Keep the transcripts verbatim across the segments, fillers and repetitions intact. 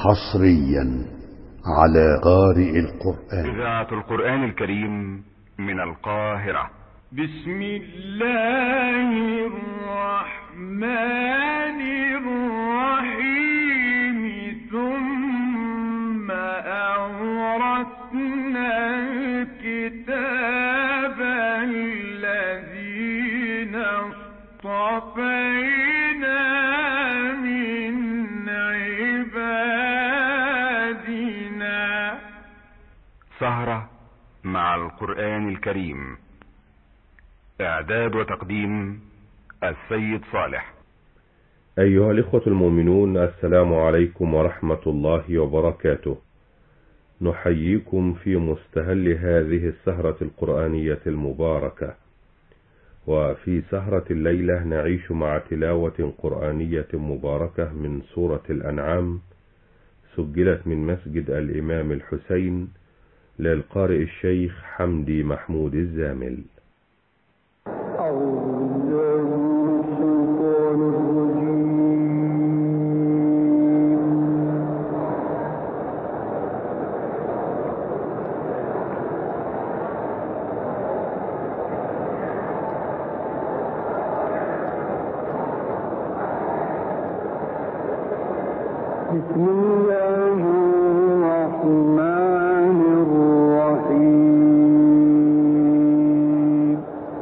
حصريا على قارئ القرآن. إذاعة القرآن الكريم من القاهرة. بسم الله الرحمن الرحيم. ثم أورثنا الكتاب الذين اصطفينا من عبادنا. سهرة مع القرآن الكريم. إعداد وتقديم السيد صالح. أيها الإخوة المؤمنون، السلام عليكم ورحمة الله وبركاته. نحييكم في مستهل هذه السهرة القرآنية المباركة. وفي سهرة الليلة نعيش مع تلاوة قرآنية مباركة من سورة الأنعام، سجلت من مسجد الإمام الحسين للقارئ الشيخ حمدي محمود الزامل. بسم الله الرحمن الرحيم.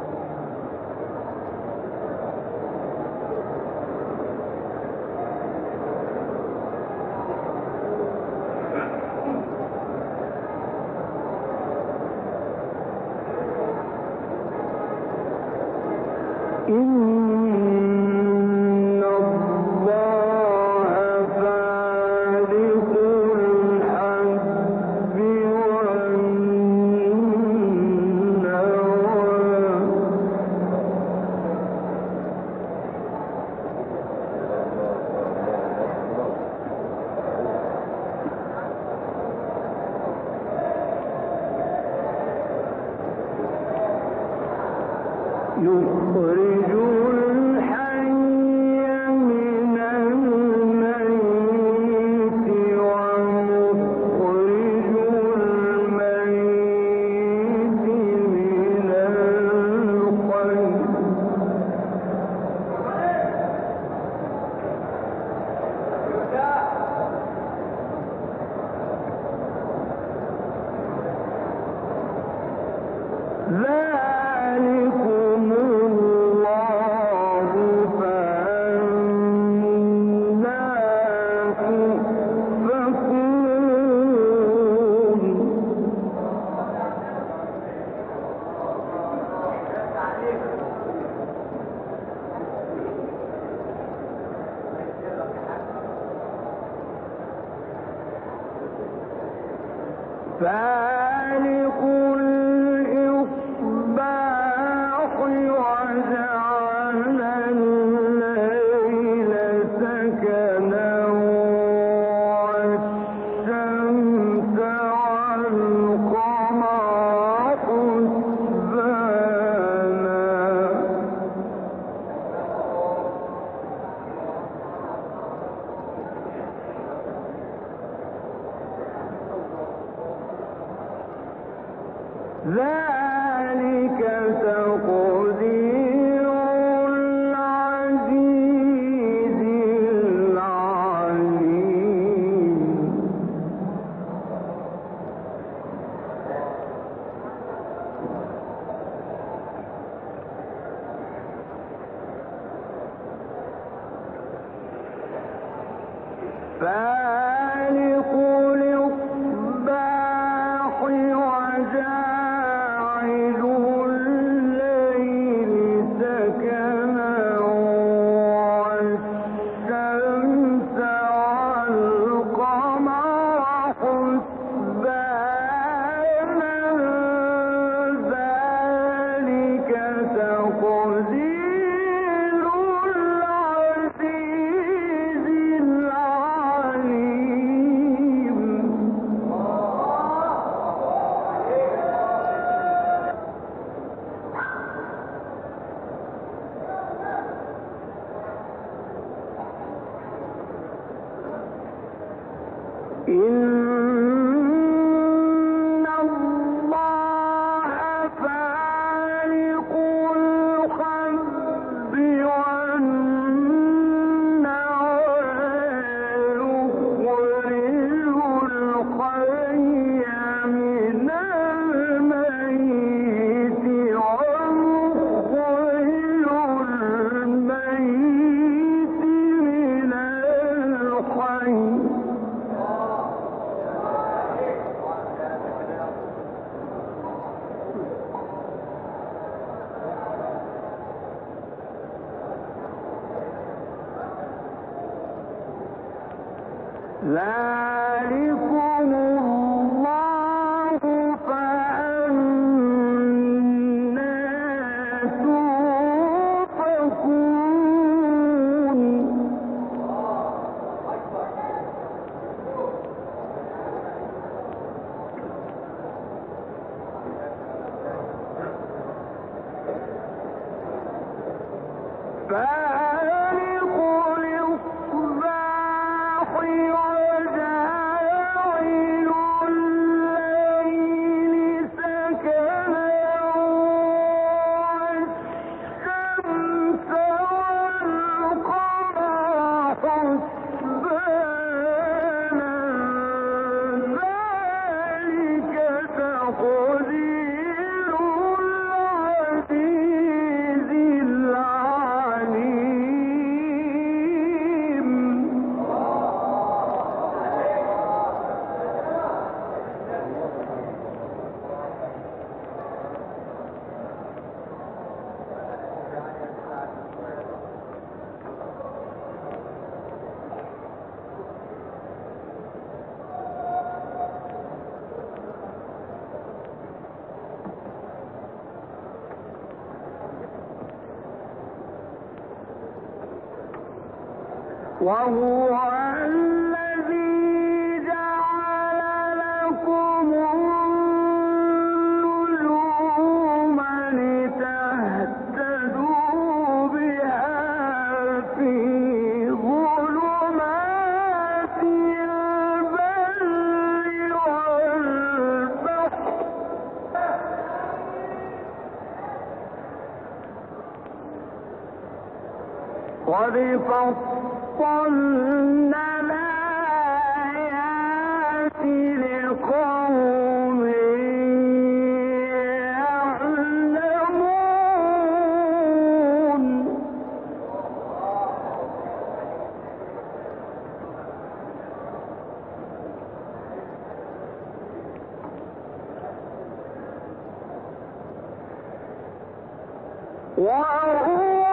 يخرج الحي من الميت ومخرج الميت من الحي. ذلكم الله فأنا تؤفكون. فالق الإصباح وجعل الليل سكنا والشمس والقمر حسبانا. ذلك تقدير العزيز العليم. فالق الإصباح وجاعل الليل سكنا والشمس والقمر حسبانا. ذلك تقدير العزيز العليم. إن الله فالق الحب والنوى يخرج الحي من الميت ومخرج الميت من الحي. ذلكم الله فأنى تؤفكون. فالق الإصباح وجاعل الليل سكنا والشمس والقمر حسبانا ذلك تقدير العزيز العليم. وهو الذي جعل لكم النجوم لتهتدوا بها في ظلمات البر والبحر. قد فصلنا الآيات لقوم يعلمون. وهو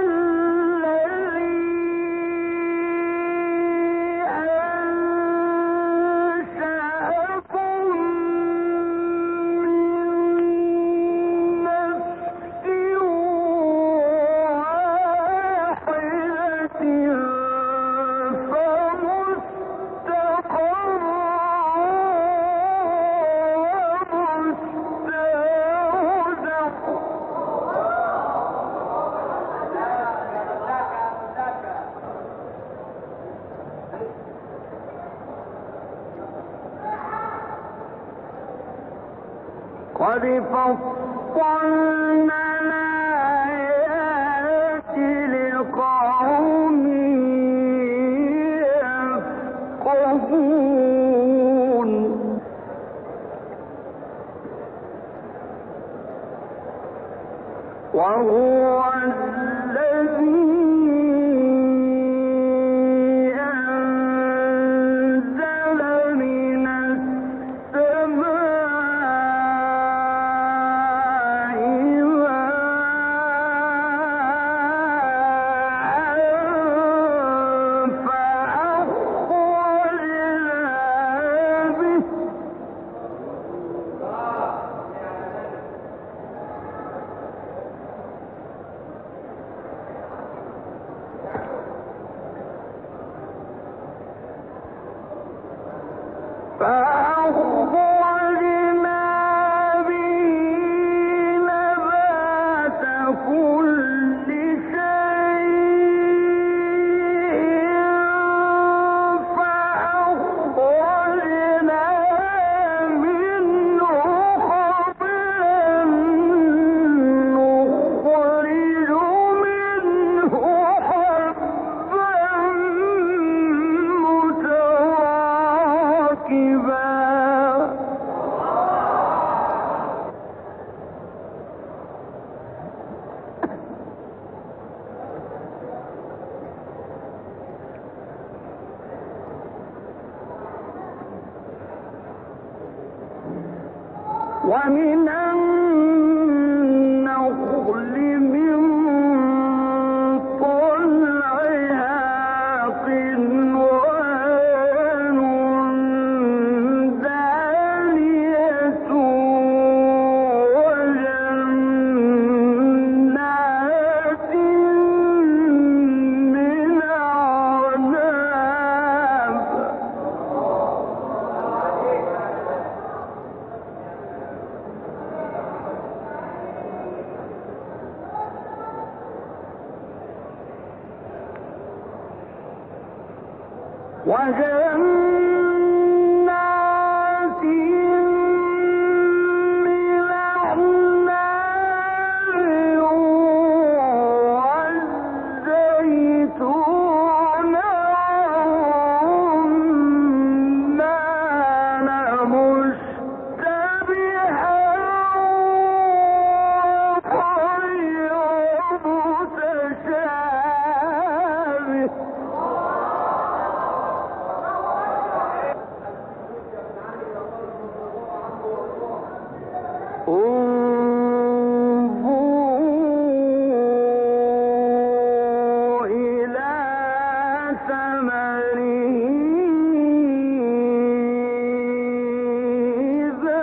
قد فصلنا الآيات لقوم يفقهون. وهو الذي ومن النخل من طلعها قنوان دانية وجنات من أعناب وجنات من أعناب والزيتون والرمان مشتبها وغير متشابه انظروا إلى ثمره إذا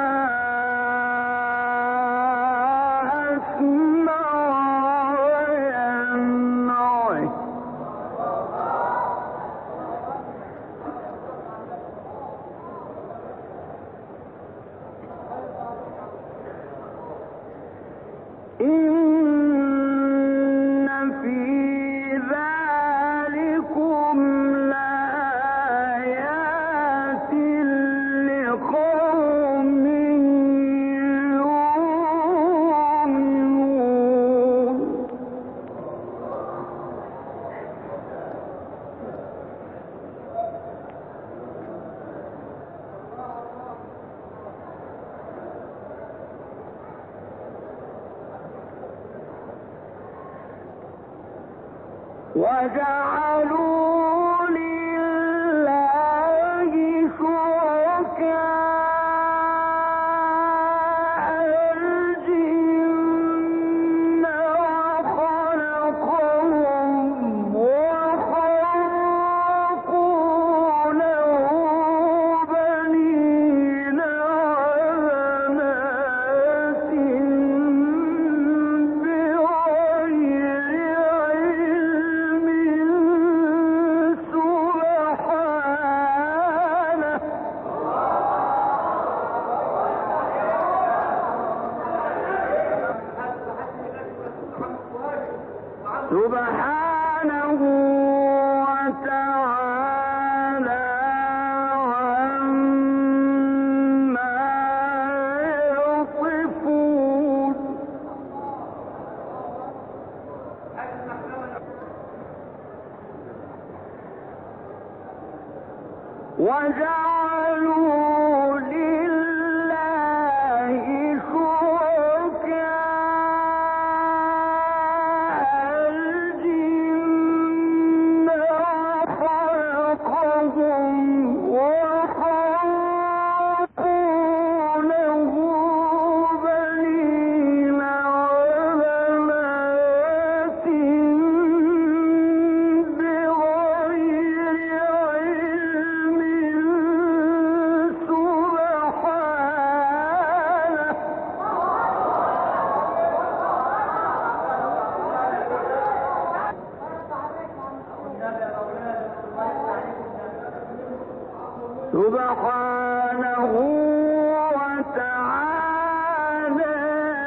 أثمر وينعه إن في ذلكم لآيات لقوم يؤمنون وجعلوا لله شركاء الجن وخلقهم وخرقوا له بنين وبنات بغير علم سبحانه سبحانه وتعالى عما يصفون وجعلوا لله شركاء الجن وخلقهم وخرقوا له بنين وبنات بغير علم سبحانه سبحانه وتعالى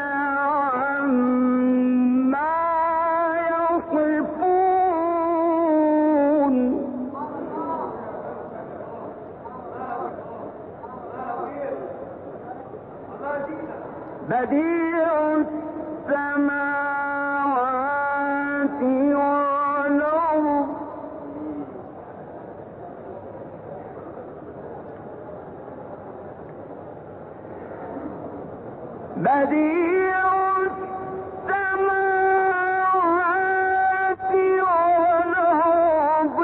عما يصفون بديع السماوات والأرض بديع السماوات والأرض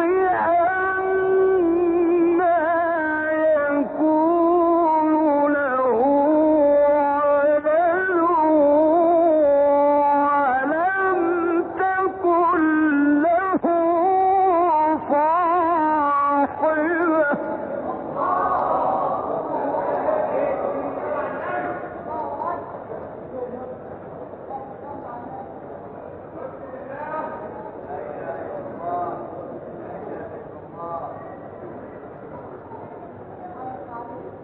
أنى يكون له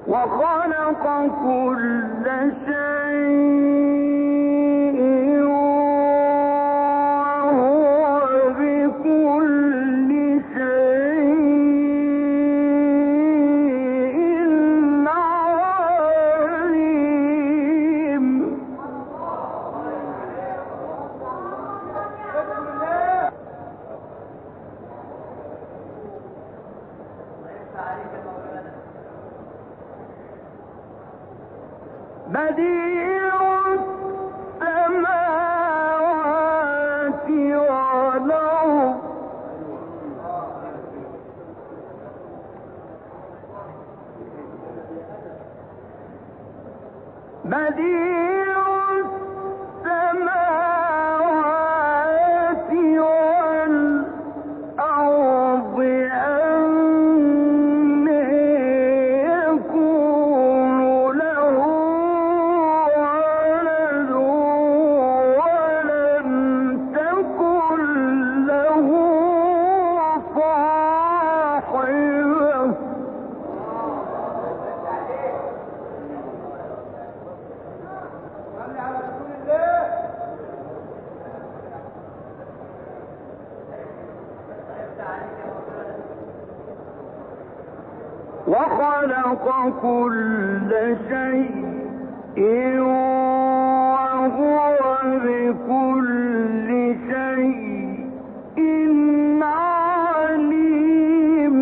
وخلق كل شيء وهو بكل شيء عليم. بديع السماوات والأرض بديع السماوات والأرض أنى يكون له ولد ولم تكن له صاحبة وخلق كل شيء وهو بكل شيء عليم.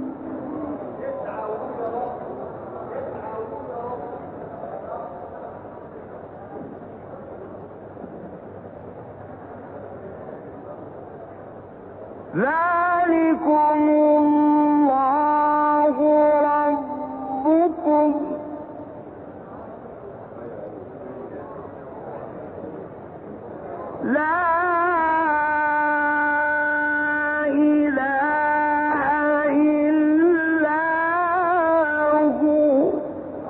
ذلكم الله ربكم لا إله إلا هو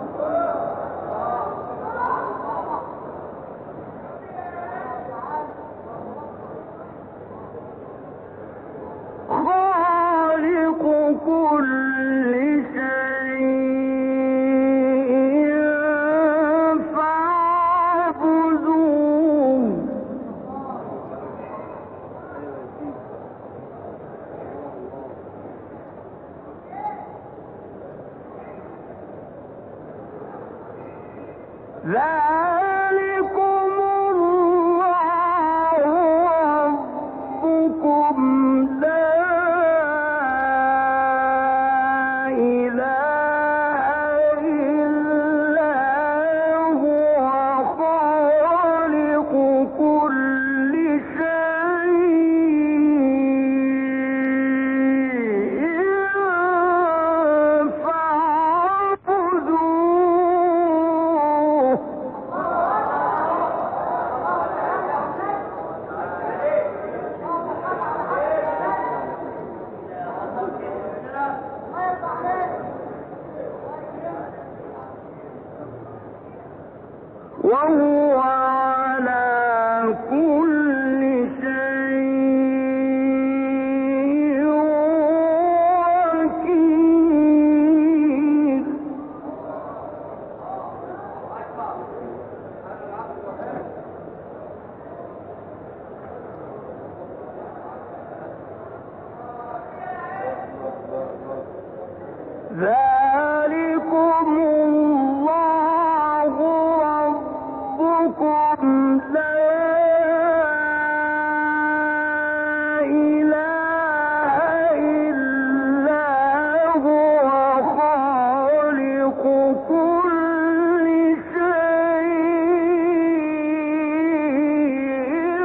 خالق كل شيء فاعبدوه ذلكم الله ربكم لا إله إلا هو خالق كل شيء فاعبدوه وهو على كل شيء وكيل. ذلكم الله ربكم لا إله إلا هو خالق كل شيء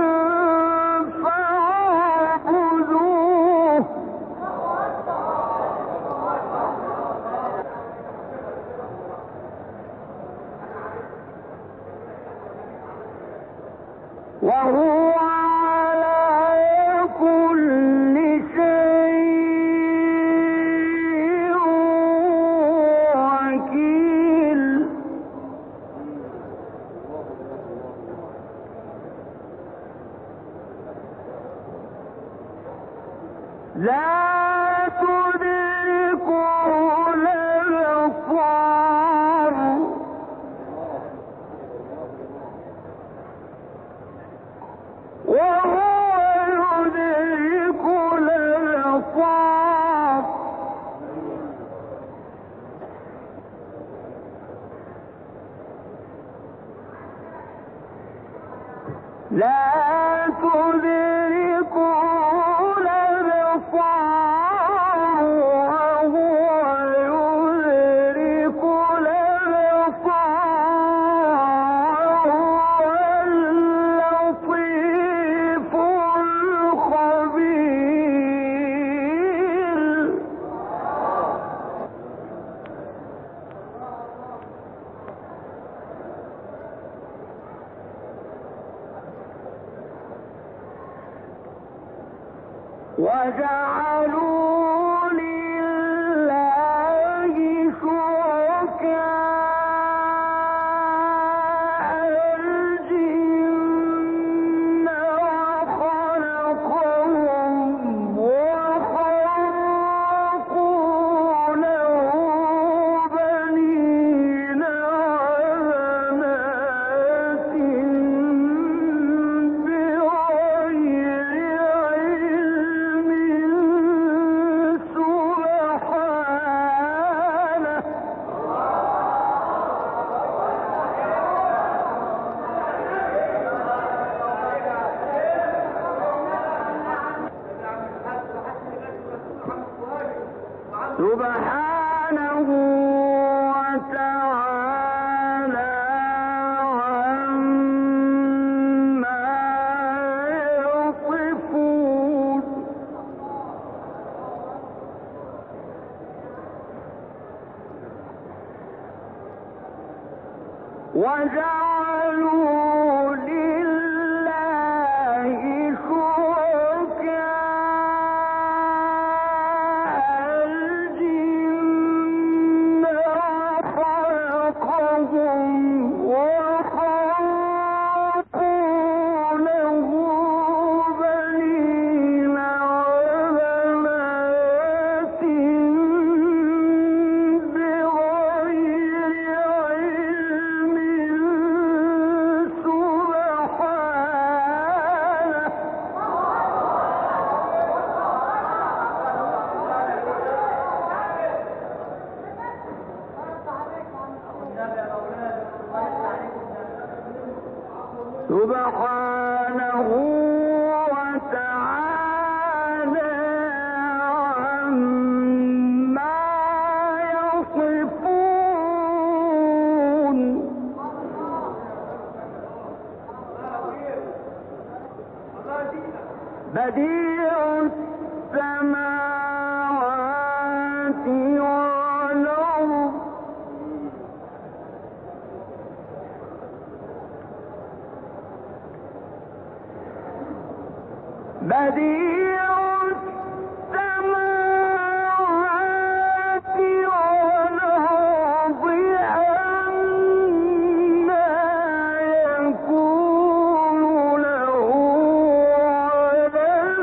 فاعبدوه وهو على كل شيء وكيل. لا تدركه الأبصار لا تدركون الأبصار وهو يدرك الأبصار وهو اللطيف الخبير. وجعلوا لله شركاء الجن وخلقهم وخرقوا له بنين وبنات بغير علم سبحانه. سبحانه وتعالى عما يصفون. وجعلوا لله شركاء الجن وخلقهم وخرقوا له بنين وبنات بغير علم سبحانه. سبحانه وتعالى عما يصفون. بديع السماوات والأرض بديع السماوات والأرض أنى يكون له ولد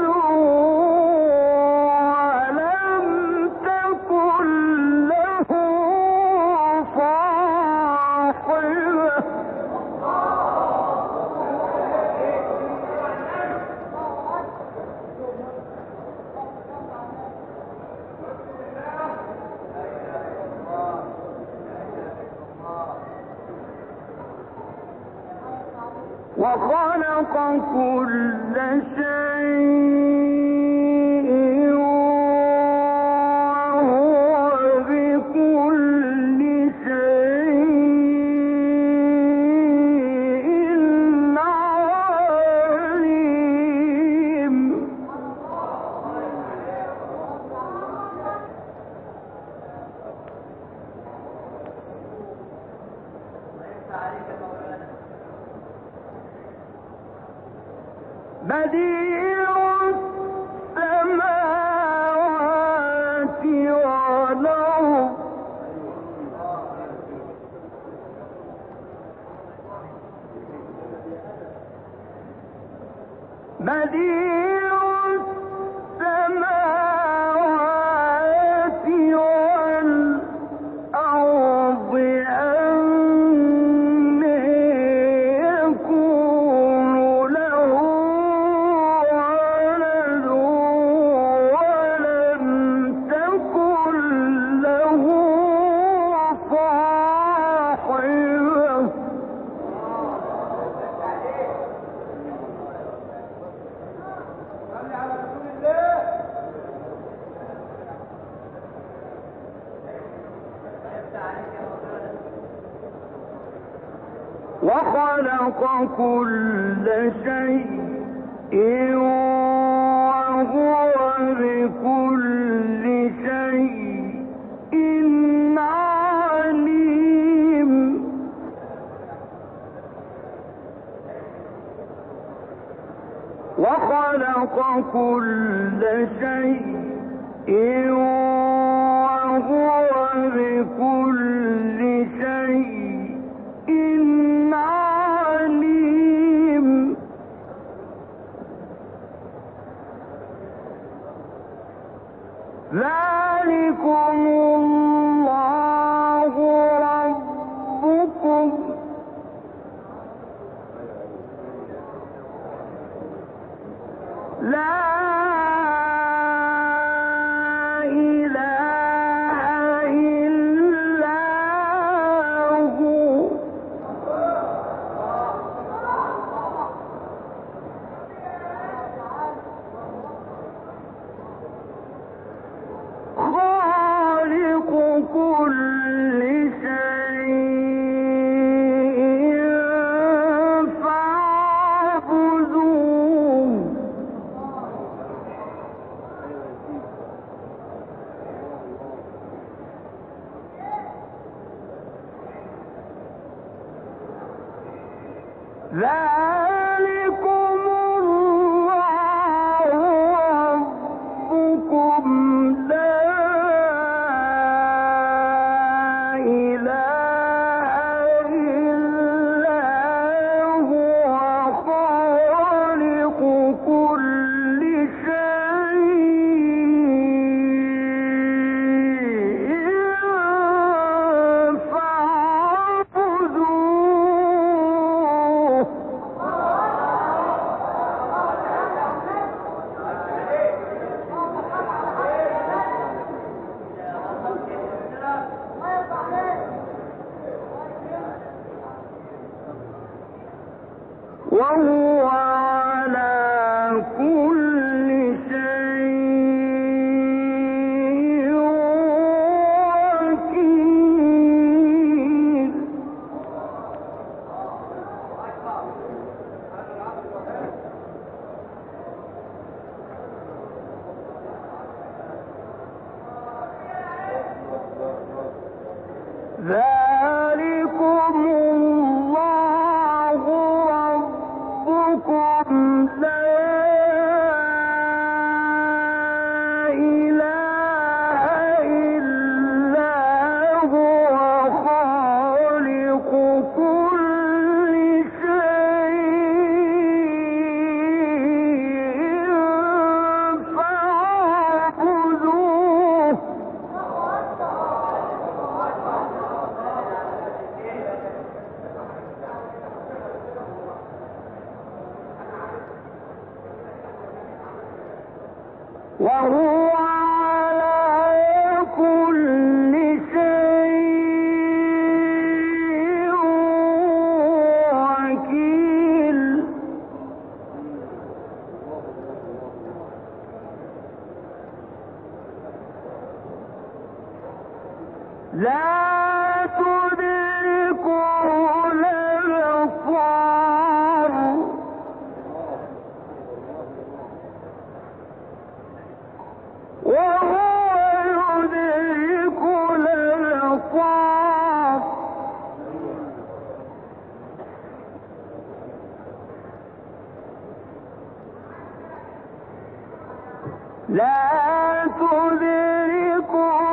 ولم تكن له صاحبة. وخلق كل شيء وهو بكل شيء عليم. بديع السماوات والأرض بديع السماوات والأرض أنى يكون له ولد ولم تكن له صاحبة. وخلق كل شيء وهو بكل شيء عليم وخلق كل شيء وهو بكل شيء عليم ذلكم الله ربكم لا ذلكم الله ربكم لا إله إلا هو خالق كل شيء فاعبدوه وهو على كل شيء وكيل ذلكم الله ربكم لا إله إلا هو خالق كل شيء فاعبدوه وهو على كل شيء وكيل لا تدركه الأبصار وهو يدرك الأبصار لا تدركه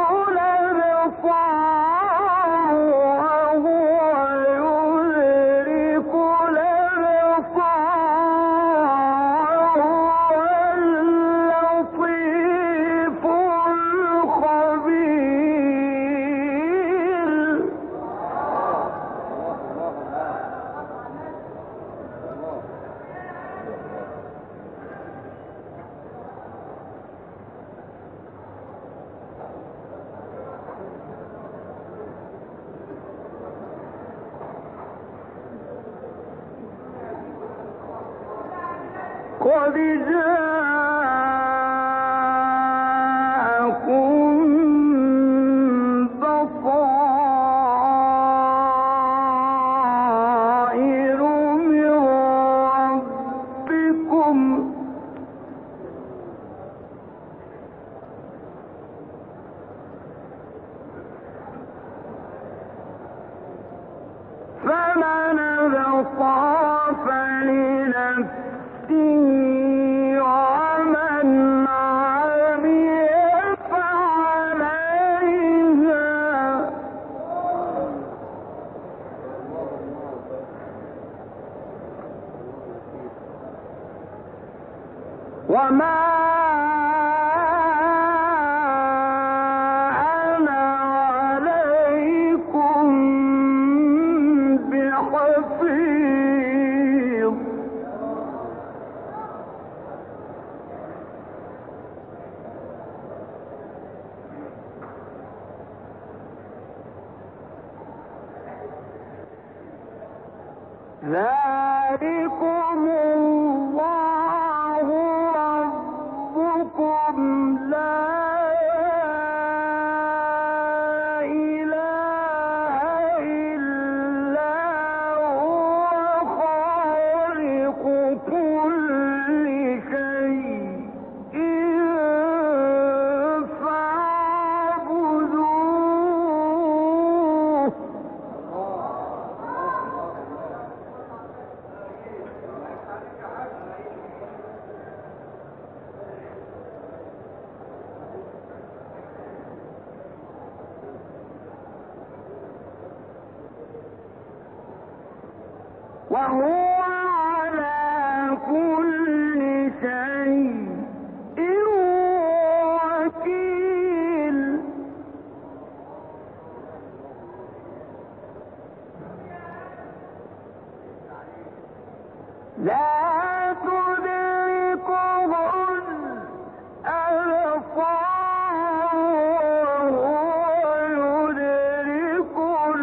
الأبصار وهو يدرك الأبصار وهو اللطيف الخبير قد جاءكم بصائر ومن ابتغى فلنفسه ومن عمي فعليها وما أنا عليكم بحفيظ ذلكم الله ربكم لا إله إلا هو خالق كل شيء فاعبدوه وهو على كل شيء وكيل لا تدركه الأبصار وهو يدرك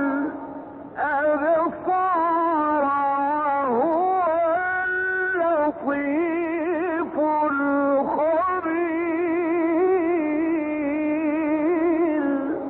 الأبصار وهو اللطيف الخبير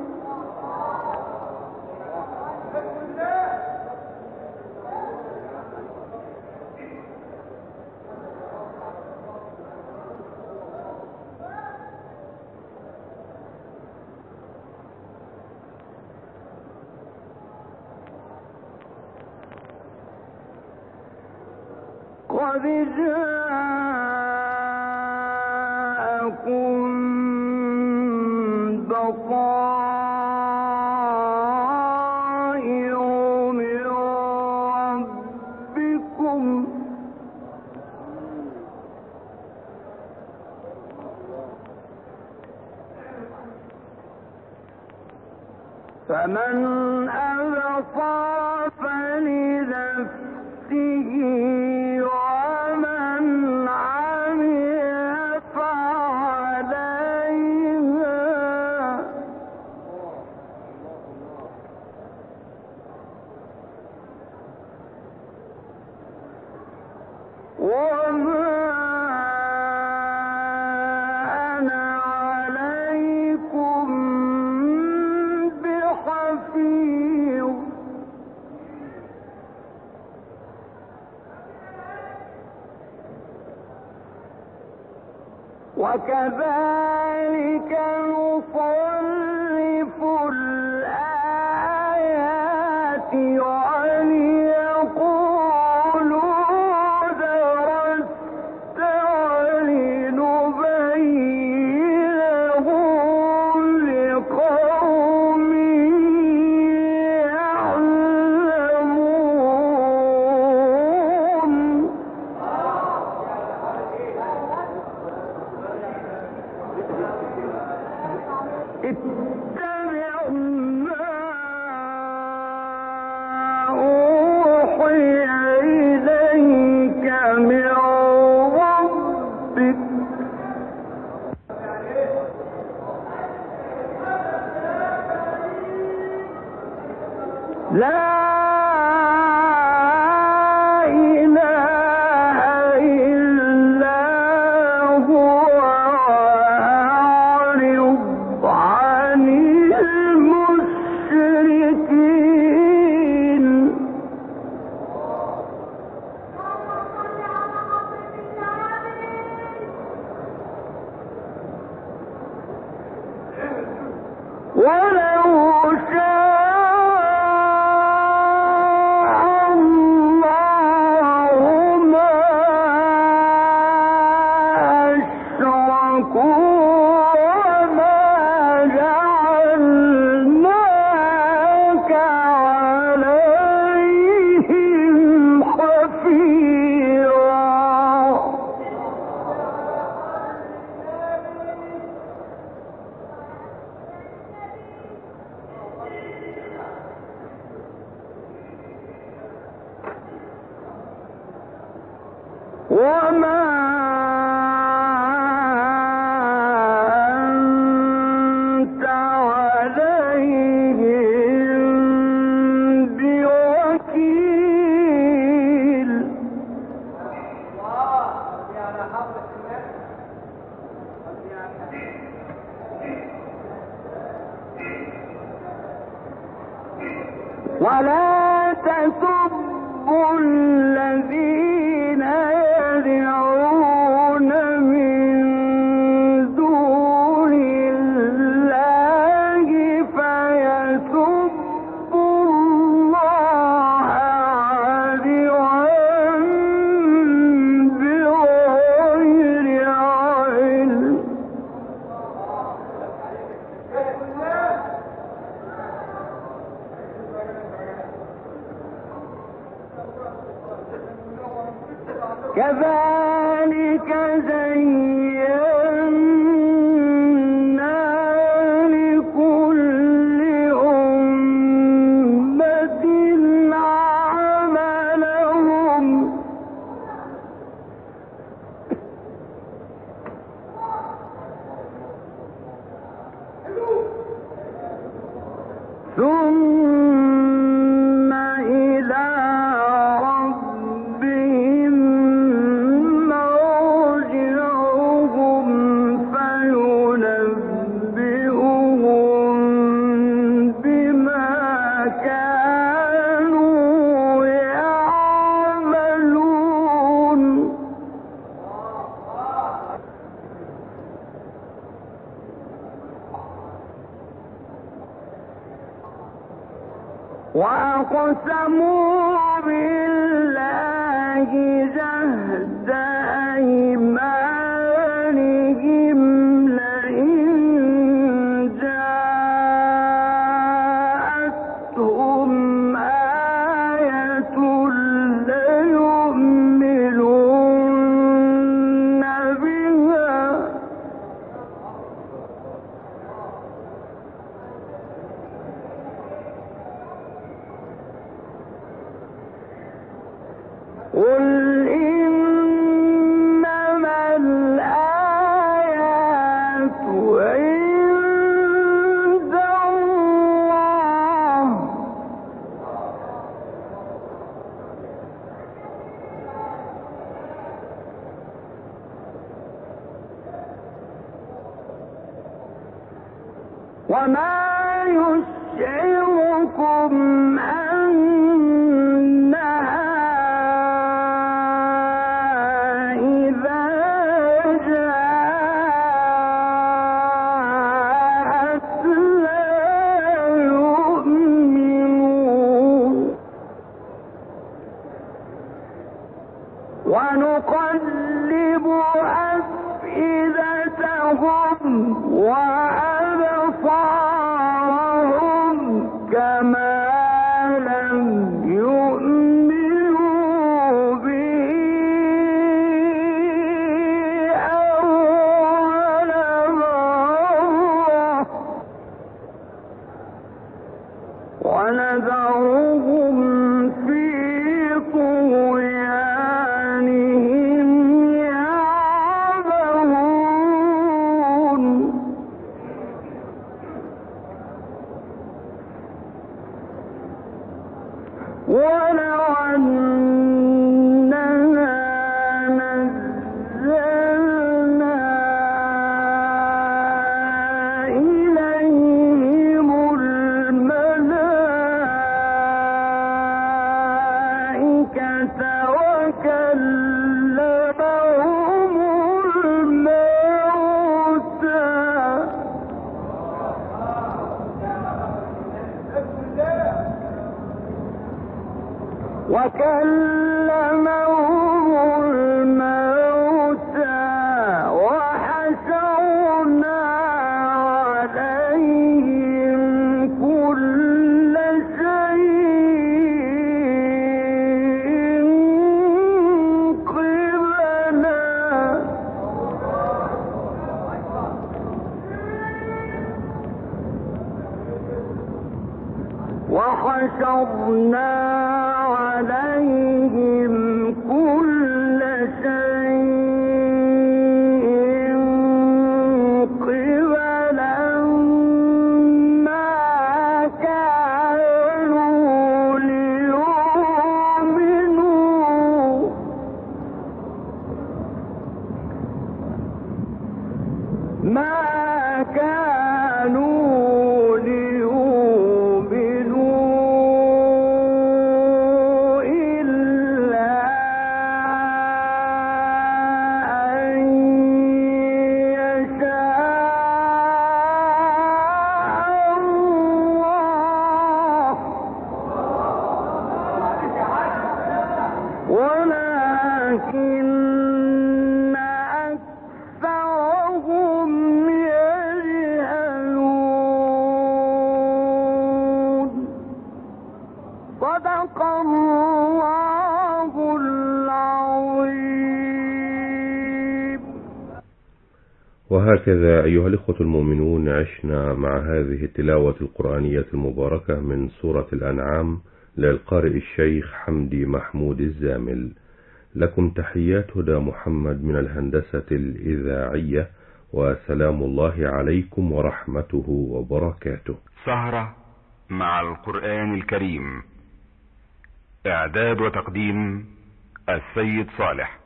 قد جاءكم بصائر من ربكم فمن أبصر فلنفسه ومن عمي فعليها وما أنا عليكم بحفيظ وكذلك نصرف الآيات وليقولوا درست ولنبينه لقوم يعلمون اتبع ما أوحي إليك من ربك لا إله إلا هو أعرض عن المشركين ولو شاء وما أنت عليهم بوكيل. ولا تسبوا الذين يدعون من دون الله فيسبوا الله عدوا بغير علم. كذلك زينا لكل أمة عملهم ثم إلى ربهم مرجعهم فينبئهم بما كانوا يعملون. وأقسموا بالله جهد أيمانهم لئن جاءتهم آية ليؤمنن بها قل إنما الآيات عند الله وما يشعركم أنها إذا جاءت لا يؤمنون. ونقلب أفئدتهم وأبصارهم كما لم يؤمنوا به أول مرة ونذرهم في طغيانهم يعمهون. ولو أننا نزلنا إليهم الملائكة وكلمهم الموتى وكلمهم الموتى وحشرنا عليهم كل شيء قبلا. وحشرنا عليهم كل شيء وهكذا أيها الإخوة المؤمنون عشنا مع هذه التلاوة القرآنية المباركة من سورة الأنعام للقارئ الشيخ حمدي محمود الزامل. لكم تحيات هدى محمد من الهندسة الإذاعية، وسلام الله عليكم ورحمته وبركاته. سهرة مع القرآن الكريم، إعداد وتقديم السيد صالح.